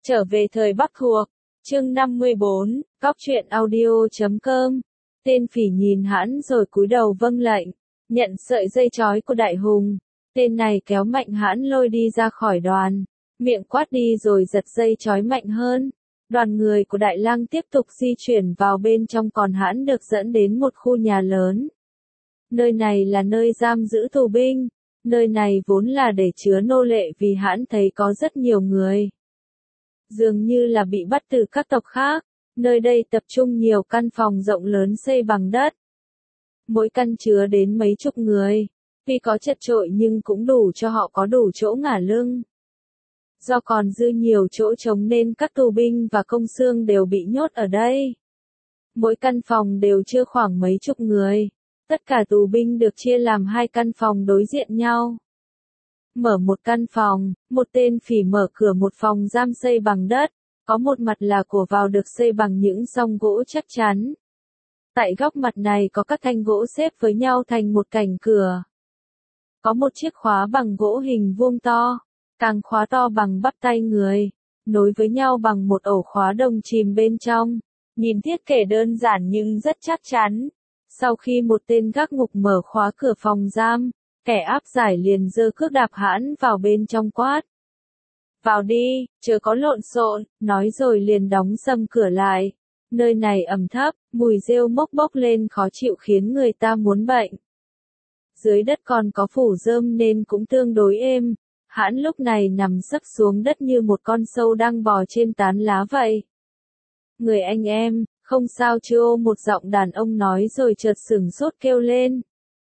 Trở về thời Bắc thuộc, chương 54, Góc truyện audio.com. Tên phỉ nhìn Hãn rồi cúi đầu vâng lệnh, nhận sợi dây trói của Đại Hùng. Tên này kéo mạnh Hãn lôi đi ra khỏi đoàn, miệng quát đi rồi giật dây trói mạnh hơn. Đoàn người của Đại Lang tiếp tục di chuyển vào bên trong, còn Hãn được dẫn đến một khu nhà lớn. Nơi này là nơi giam giữ tù binh, nơi này vốn là để chứa nô lệ vì Hãn thấy có rất nhiều người dường như là bị bắt từ các tộc khác. Nơi đây tập trung nhiều căn phòng rộng lớn xây bằng đất. Mỗi căn chứa đến mấy chục người. Tuy có chật chội nhưng cũng đủ cho họ có đủ chỗ ngả lưng. Do còn dư nhiều chỗ trống nên các tù binh và công xương đều bị nhốt ở đây. Mỗi căn phòng đều chứa khoảng mấy chục người. Tất cả tù binh được chia làm hai căn phòng đối diện nhau. Mở một căn phòng, một tên phỉ mở cửa một phòng giam xây bằng đất, có một mặt là của vào được xây bằng những song gỗ chắc chắn. Tại góc mặt này có các thanh gỗ xếp với nhau thành một cảnh cửa. Có một chiếc khóa bằng gỗ hình vuông to, càng khóa to bằng bắp tay người, nối với nhau bằng một ổ khóa đồng chìm bên trong. Nhìn thiết kế đơn giản nhưng rất chắc chắn. Sau khi một tên gác ngục mở khóa cửa phòng giam, kẻ áp giải liền giơ cước đạp Hãn vào bên trong quát. Vào đi, chớ có lộn xộn, nói rồi liền đóng sầm cửa lại. Nơi này ẩm thấp, mùi rêu mốc bốc lên khó chịu khiến người ta muốn bệnh. Dưới đất còn có phủ rơm nên cũng tương đối êm. Hãn lúc này nằm sấp xuống đất như một con sâu đang bò trên tán lá vậy. Người anh em, không sao chứ ô, một giọng đàn ông nói rồi chợt sửng sốt kêu lên.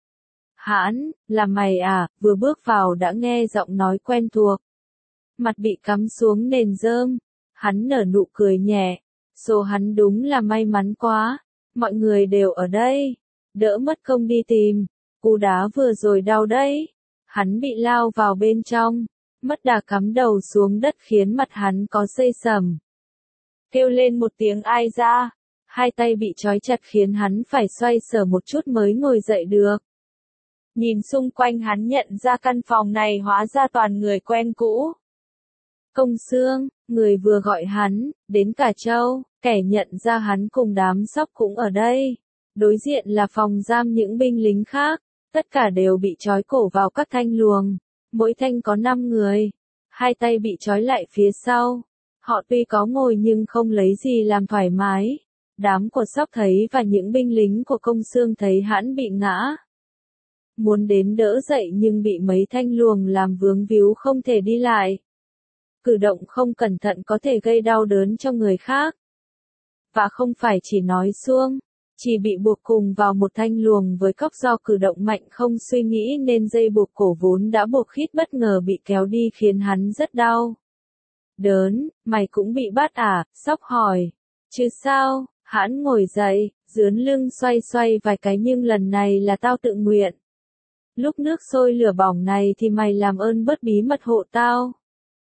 Hãn, là mày à? Vừa bước vào đã nghe giọng nói quen thuộc. Mặt bị cắm xuống nền rơm, hắn nở nụ cười nhẹ. Số hắn đúng là may mắn quá, mọi người đều ở đây, đỡ mất công đi tìm. Cú đá vừa rồi đau đấy. Hắn bị lao vào bên trong, mất đà cắm đầu xuống đất khiến mặt hắn có xây sẩm. Kêu lên một tiếng ai ra, hai tay bị trói chặt khiến hắn phải xoay sở một chút mới ngồi dậy được. Nhìn xung quanh hắn nhận ra căn phòng này hóa ra toàn người quen cũ. Công xương, người vừa gọi hắn, đến cả Châu, kẻ nhận ra hắn cùng đám sóc cũng ở đây. Đối diện là phòng giam những binh lính khác, tất cả đều bị trói cổ vào các thanh luồng. Mỗi thanh có 5 người, hai tay bị trói lại phía sau. Họ tuy có ngồi nhưng không lấy gì làm thoải mái. Đám của sóc thấy và những binh lính của công xương thấy Hãn bị ngã. Muốn đến đỡ dậy nhưng bị mấy thanh luồng làm vướng víu không thể đi lại. Cử động không cẩn thận có thể gây đau đớn cho người khác. Và không phải chỉ nói suông, chỉ bị buộc cùng vào một thanh luồng với cóc do cử động mạnh không suy nghĩ nên dây buộc cổ vốn đã buộc khít bất ngờ bị kéo đi khiến hắn rất đau. Đớn, mày cũng bị bắt à? Sóc hỏi. Chứ sao? Hãn ngồi dậy, dướn lưng xoay xoay vài cái nhưng lần này là tao tự nguyện. Lúc nước sôi lửa bỏng này thì mày làm ơn bớt bí mật hộ tao.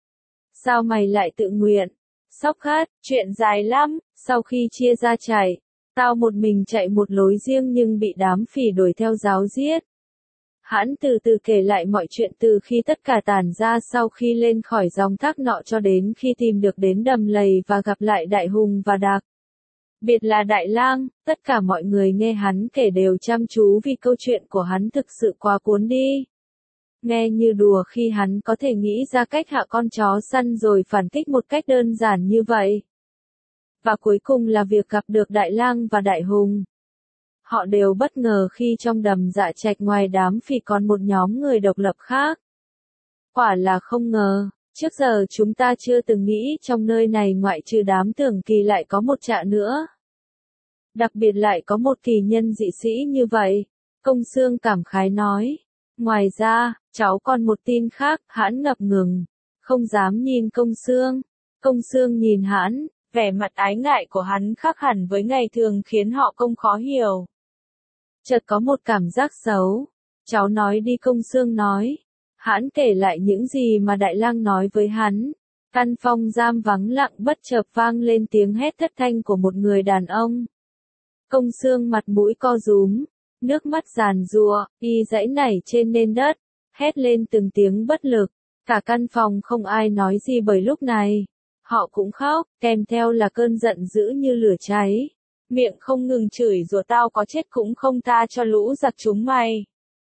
Sao mày lại tự nguyện? Sóc khát, chuyện dài lắm, sau khi chia ra chạy, tao một mình chạy một lối riêng nhưng bị đám phỉ đuổi theo giáo giết. Hãn từ từ kể lại mọi chuyện từ khi tất cả tản ra sau khi lên khỏi dòng thác nọ cho đến khi tìm được đến đầm lầy và gặp lại Đại Hùng và Đạc. Biệt là Đại Lang, tất cả mọi người nghe hắn kể đều chăm chú vì câu chuyện của hắn thực sự quá cuốn đi. Nghe như đùa khi hắn có thể nghĩ ra cách hạ con chó săn rồi phản kích một cách đơn giản như vậy. Và cuối cùng là việc gặp được Đại Lang và Đại Hùng. Họ đều bất ngờ khi trong đầm Dạ Trạch ngoài đám phỉ còn một nhóm người độc lập khác. Quả là không ngờ, trước giờ chúng ta chưa từng nghĩ trong nơi này ngoại trừ đám Tưởng Kỳ lại có một trạ nữa. Đặc biệt lại có một kỳ nhân dị sĩ như vậy, Công xương cảm khái nói. Ngoài ra, cháu còn một tin khác. Hãn ngập ngừng, không dám nhìn Công xương. Công xương nhìn Hãn, vẻ mặt ái ngại của hắn khác hẳn với ngày thường khiến họ Công khó hiểu. Chợt có một cảm giác xấu. Cháu nói đi, Công xương nói. Hãn kể lại những gì mà Đại Lang nói với hắn. Căn phòng giam vắng lặng bất chợt vang lên tiếng hét thất thanh của một người đàn ông. Công xương mặt mũi co rúm, nước mắt giàn giụa, y giãy nảy trên nền đất, hét lên từng tiếng bất lực. Cả căn phòng không ai nói gì bởi lúc này. Họ cũng khóc, kèm theo là cơn giận dữ như lửa cháy. Miệng không ngừng chửi rủa tao có chết cũng không tha cho lũ giặc chúng mày.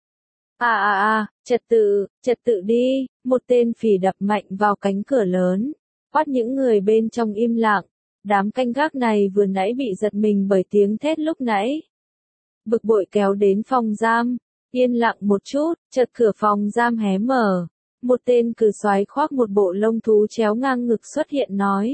Trật tự đi, một tên phỉ đập mạnh vào cánh cửa lớn, bắt những người bên trong im lặng. Đám canh gác này vừa nãy bị giật mình bởi tiếng thét lúc nãy. Bực bội kéo đến phòng giam, yên lặng một chút, chợt cửa phòng giam hé mở. Một tên cừ soái khoác một bộ lông thú chéo ngang ngực xuất hiện nói.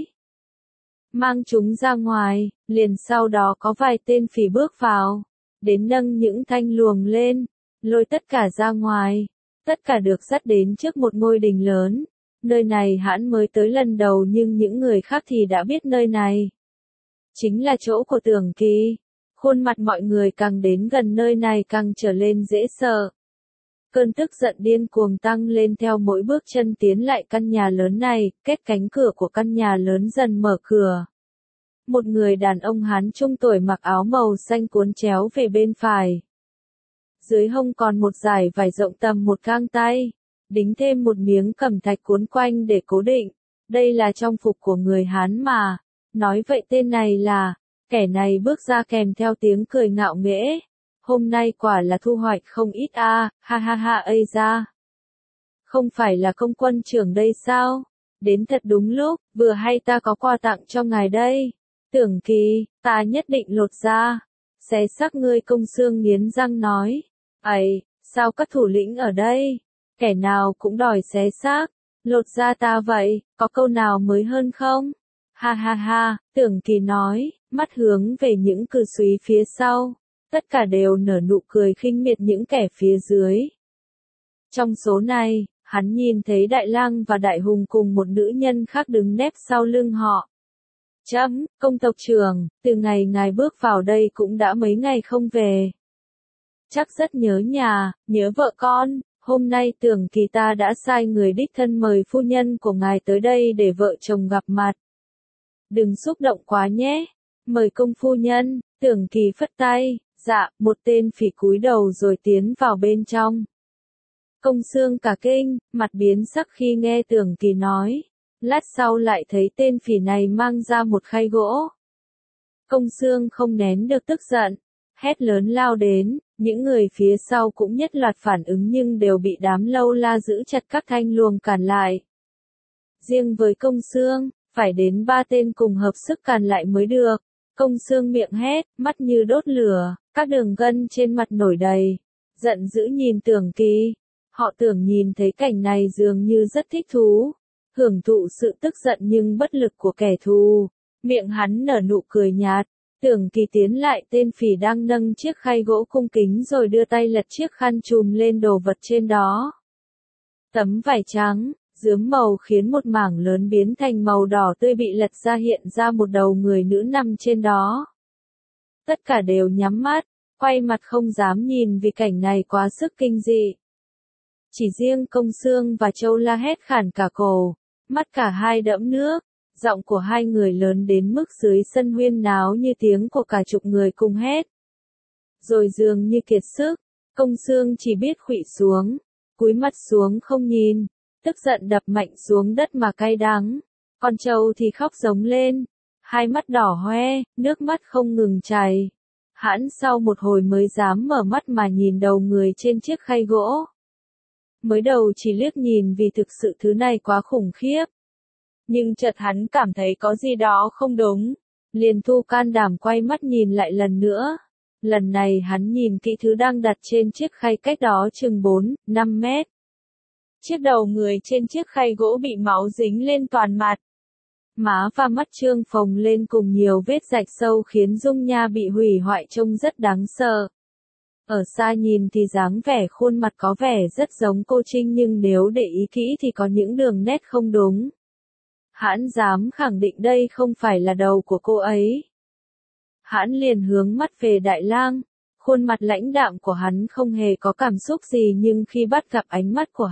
Mang chúng ra ngoài, liền sau đó có vài tên phỉ bước vào, đến nâng những thanh luồng lên, lôi tất cả ra ngoài. Tất cả được dắt đến trước một ngôi đình lớn. Nơi này Hãn mới tới lần đầu nhưng những người khác thì đã biết nơi này chính là chỗ của Tưởng Kỳ. Khuôn mặt mọi người càng đến gần nơi này càng trở lên dễ sợ. Cơn tức giận điên cuồng tăng lên theo mỗi bước chân tiến lại căn nhà lớn này, kết cánh cửa của căn nhà lớn dần mở cửa. Một người đàn ông Hán trung tuổi mặc áo màu xanh cuốn chéo về bên phải. Dưới hông còn một dải vải rộng tầm một gang tay, đính thêm một miếng cẩm thạch cuốn quanh để cố định. Đây là trang phục của người Hán mà. Nói vậy tên này là, kẻ này bước ra kèm theo tiếng cười ngạo nghễ. Hôm nay quả là thu hoạch không ít ha ha ha ây ra. Không phải là công quân trưởng đây sao? Đến thật đúng lúc, vừa hay ta có quà tặng cho ngài đây. Tưởng Kỳ, ta nhất định lột ra. Xé xác ngươi, Công Xương nghiến răng nói. Ấy, sao các thủ lĩnh ở đây? Kẻ nào cũng đòi xé xác, lột ra ta vậy, có câu nào mới hơn không? Ha ha ha, Tưởng Kỳ nói, mắt hướng về những cừ súy phía sau. Tất cả đều nở nụ cười khinh miệt những kẻ phía dưới. Trong số này, hắn nhìn thấy Đại Lang và Đại Hùng cùng một nữ nhân khác đứng nép sau lưng họ. Công tộc trưởng, từ ngày ngài bước vào đây cũng đã mấy ngày không về. Chắc rất nhớ nhà, nhớ vợ con. Hôm nay Tưởng Kỳ ta đã sai người đích thân mời phu nhân của ngài tới đây để vợ chồng gặp mặt. Đừng xúc động quá nhé. Mời công phu nhân. Tưởng Kỳ phất tay. Dạ, một tên phỉ cúi đầu rồi tiến vào bên trong. Công Xương cả kinh, mặt biến sắc khi nghe Tưởng Kỳ nói. Lát sau lại thấy tên phỉ này mang ra một khay gỗ. Công Xương không nén được tức giận, hét lớn lao đến. Những người phía sau cũng nhất loạt phản ứng nhưng đều bị đám lâu la giữ chặt các thanh luồng cản lại. Riêng với Công Xương, phải đến 3 tên cùng hợp sức cản lại mới được. Công Xương miệng hét, mắt như đốt lửa, các đường gân trên mặt nổi đầy. Giận dữ nhìn Tưởng Kỳ. Họ Tưởng nhìn thấy cảnh này dường như rất thích thú. Hưởng thụ sự tức giận nhưng bất lực của kẻ thù. Miệng hắn nở nụ cười nhạt. Tưởng Kỳ tiến lại tên phỉ đang nâng chiếc khay gỗ cung kính rồi đưa tay lật chiếc khăn trùm lên đồ vật trên đó. Tấm vải trắng, rướm màu khiến một mảng lớn biến thành màu đỏ tươi bị lật ra hiện ra một đầu người nữ nằm trên đó. Tất cả đều nhắm mắt, quay mặt không dám nhìn vì cảnh này quá sức kinh dị. Chỉ riêng Công Xương và Châu La hét khản cả cổ, mắt cả hai đẫm nước. Giọng của hai người lớn đến mức dưới sân huyên náo như tiếng của cả chục người cùng hét. Rồi dường như kiệt sức, Công Xương chỉ biết khuỵu xuống, cúi mặt xuống không nhìn, tức giận đập mạnh xuống đất mà cay đắng. Con trâu thì khóc giống lên, hai mắt đỏ hoe, nước mắt không ngừng chảy. Hãn sau một hồi mới dám mở mắt mà nhìn đầu người trên chiếc khay gỗ. Mới đầu chỉ liếc nhìn vì thực sự thứ này quá khủng khiếp. Nhưng chợt hắn cảm thấy có gì đó không đúng, liền thu can đảm quay mắt nhìn lại lần nữa. Lần này hắn nhìn kỹ thứ đang đặt trên chiếc khay cách đó chừng 4-5 mét. Chiếc đầu người trên chiếc khay gỗ bị máu dính lên toàn mặt. Má và mắt trương phồng lên cùng nhiều vết rạch sâu khiến dung nha bị hủy hoại trông rất đáng sợ. Ở xa nhìn thì dáng vẻ khuôn mặt có vẻ rất giống cô Trinh nhưng nếu để ý kỹ thì có những đường nét không đúng. Hãn dám khẳng định đây không phải là đầu của cô ấy. Hãn liền hướng mắt về Đại Lang. Khuôn mặt lãnh đạm của hắn không hề có cảm xúc gì nhưng khi bắt gặp ánh mắt của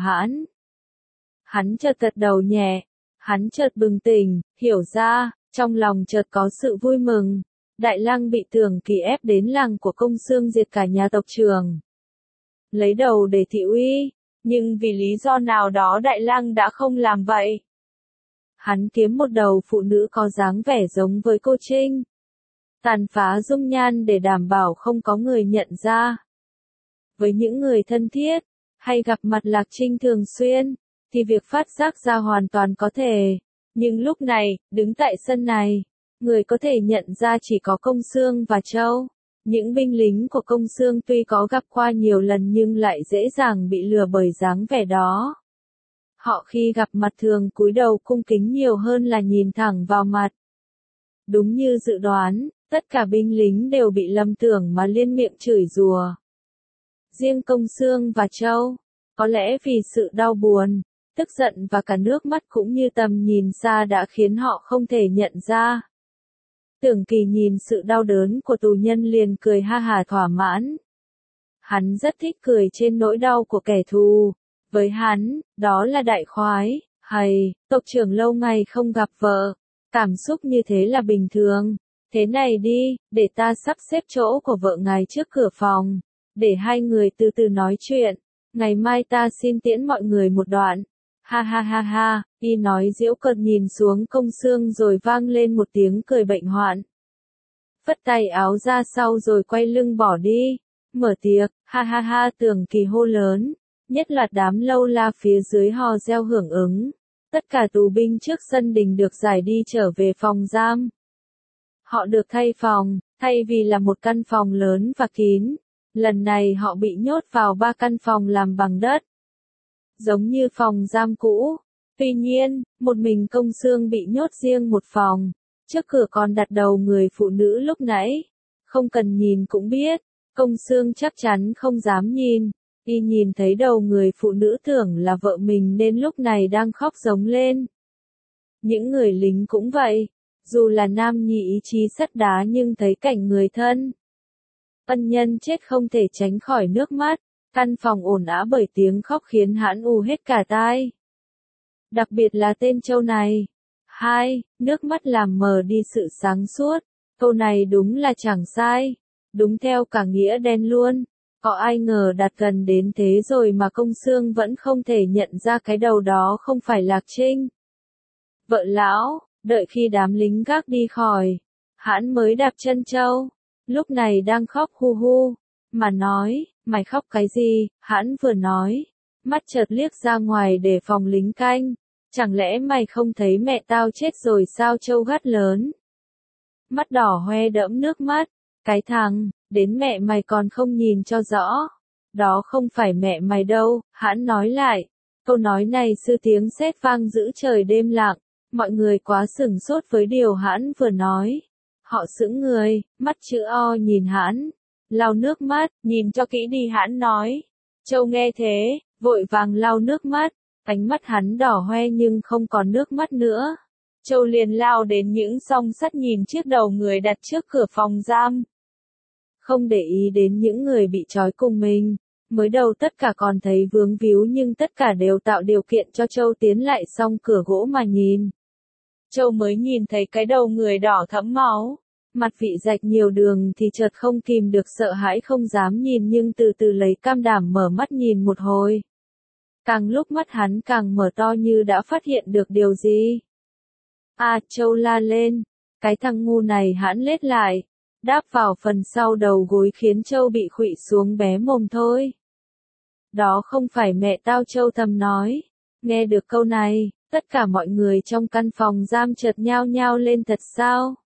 hắn chợt gật đầu nhẹ. Hắn chợt bừng tỉnh, hiểu ra, trong lòng chợt có sự vui mừng. Đại Lang bị Tưởng Kỳ ép đến làng của Công Xương diệt cả nhà tộc trưởng. Lấy đầu để thị uy, nhưng vì lý do nào đó Đại Lang đã không làm vậy. Hắn kiếm một đầu phụ nữ có dáng vẻ giống với cô Trinh. Tàn phá dung nhan để đảm bảo không có người nhận ra. Với những người thân thiết, hay gặp mặt Lạc Trinh thường xuyên, thì việc phát giác ra hoàn toàn có thể. Nhưng lúc này, đứng tại sân này, người có thể nhận ra chỉ có Công Xương và Châu. Những binh lính của Công Xương tuy có gặp qua nhiều lần nhưng lại dễ dàng bị lừa bởi dáng vẻ đó. Họ khi gặp mặt thường cúi đầu cung kính nhiều hơn là nhìn thẳng vào mặt. Đúng như dự đoán, tất cả binh lính đều bị lầm tưởng mà liên miệng chửi rủa. Riêng Công Xương và Châu, có lẽ vì sự đau buồn, tức giận và cả nước mắt cũng như tầm nhìn xa đã khiến họ không thể nhận ra. Tưởng Kỳ nhìn sự đau đớn của tù nhân liền cười ha hả thỏa mãn. Hắn rất thích cười trên nỗi đau của kẻ thù. Với hắn, đó là đại khoái, hay, tộc trưởng lâu ngày không gặp vợ. Cảm xúc như thế là bình thường. Thế này đi, để ta sắp xếp chỗ của vợ ngài trước cửa phòng. Để hai người từ từ nói chuyện. Ngày mai ta xin tiễn mọi người một đoạn. Ha ha ha ha, y nói giễu cợt nhìn xuống Công Xương rồi vang lên một tiếng cười bệnh hoạn. Phất tay áo ra sau rồi quay lưng bỏ đi. Mở tiệc, ha ha ha Tưởng Kỳ hô lớn. Nhất loạt đám lâu la phía dưới hò reo hưởng ứng. Tất cả tù binh trước sân đình được giải đi trở về phòng giam. Họ được thay phòng, thay vì là một căn phòng lớn và kín. Lần này họ bị nhốt vào 3 căn phòng làm bằng đất. Giống như phòng giam cũ. Tuy nhiên, một mình Công Xương bị nhốt riêng một phòng. Trước cửa còn đặt đầu người phụ nữ lúc nãy. Không cần nhìn cũng biết, Công Xương chắc chắn không dám nhìn. Y nhìn thấy đầu người phụ nữ tưởng là vợ mình nên lúc này đang khóc giống lên. Những người lính cũng vậy. Dù là nam nhi ý chí sắt đá nhưng thấy cảnh người thân ân nhân chết không thể tránh khỏi nước mắt. Căn phòng ồn ào bởi tiếng khóc khiến hắn ù hết cả tai. Đặc biệt là tên Châu này. Nước mắt làm mờ đi sự sáng suốt. Câu này đúng là chẳng sai. Đúng theo cả nghĩa đen luôn. Có ai ngờ đặt gần đến thế rồi mà Công Xương vẫn không thể nhận ra cái đầu đó không phải Lạc Trinh. Vợ lão, đợi khi đám lính gác đi khỏi, hắn mới đạp chân Châu. Lúc này đang khóc hu hu, mà nói, mày khóc cái gì, hắn vừa nói, mắt chợt liếc ra ngoài để phòng lính canh, chẳng lẽ mày không thấy mẹ tao chết rồi sao Châu gắt lớn. Mắt đỏ hoe đẫm nước mắt, cái thằng, đến mẹ mày còn không nhìn cho rõ, đó không phải mẹ mày đâu, hắn nói lại, câu nói này sư tiếng sét vang giữa trời đêm lặng, mọi người quá sửng sốt với điều hắn vừa nói. Họ sững người, mắt chữ O nhìn hắn, lau nước mắt, nhìn cho kỹ đi hắn nói. Châu nghe thế, vội vàng lau nước mắt, ánh mắt hắn đỏ hoe nhưng không còn nước mắt nữa. Châu liền lao đến những song sắt nhìn chiếc đầu người đặt trước cửa phòng giam. Không để ý đến những người bị trói cùng mình, mới đầu tất cả còn thấy vướng víu nhưng tất cả đều tạo điều kiện cho Châu tiến lại song cửa gỗ mà nhìn. Châu mới nhìn thấy cái đầu người đỏ thẫm máu, mặt vị rạch nhiều đường thì chợt không kìm được sợ hãi không dám nhìn nhưng từ từ lấy can đảm mở mắt nhìn một hồi. Càng lúc mắt hắn càng mở to như đã phát hiện được điều gì. Châu la lên, cái thằng ngu này hắn lết lại, đáp vào phần sau đầu gối khiến Châu bị khuỵu xuống bé mồm thôi. Đó không phải mẹ tao, Châu thầm nói. Nghe được câu này, tất cả mọi người trong căn phòng giam chợt nhao nhao lên thật sao?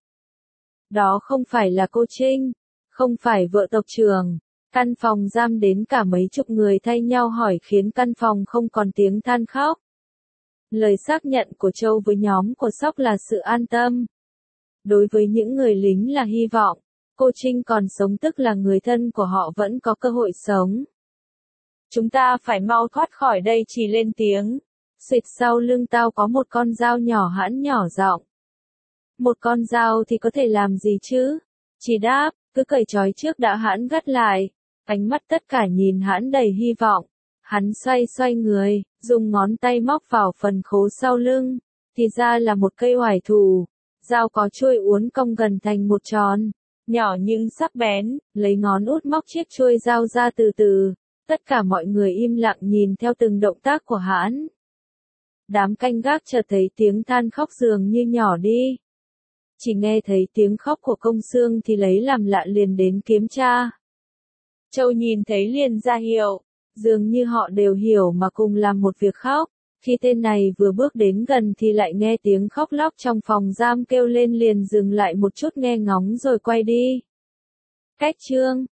Đó không phải là cô Trinh, không phải vợ tộc trưởng. Căn phòng giam đến cả mấy chục người thay nhau hỏi khiến căn phòng không còn tiếng than khóc. Lời xác nhận của Châu với nhóm của Sóc là sự an tâm. Đối với những người lính là hy vọng, cô Trinh còn sống tức là người thân của họ vẫn có cơ hội sống. Chúng ta phải mau thoát khỏi đây, chỉ lên tiếng. Xịt sau lưng tao có một con dao nhỏ, hắn nhỏ giọng. Một con dao thì có thể làm gì chứ? Chỉ đáp, cứ cởi trói trước đã, hắn gắt lại. Ánh mắt tất cả nhìn hắn đầy hy vọng. Hắn xoay người, dùng ngón tay móc vào phần khố sau lưng. Thì ra là một cây oải thủ. Dao có chuôi uốn cong gần thành một tròn. Nhỏ nhưng sắc bén, lấy ngón út móc chiếc chuôi dao ra từ từ. Tất cả mọi người im lặng nhìn theo từng động tác của hắn. Đám canh gác chợt thấy tiếng than khóc dường như nhỏ đi. Chỉ nghe thấy tiếng khóc của Công Xương thì lấy làm lạ liền đến kiểm tra. Châu nhìn thấy liền ra hiệu, dường như họ đều hiểu mà cùng làm một việc khóc. Khi tên này vừa bước đến gần thì lại nghe tiếng khóc lóc trong phòng giam kêu lên liền dừng lại một chút nghe ngóng rồi quay đi. Cách chương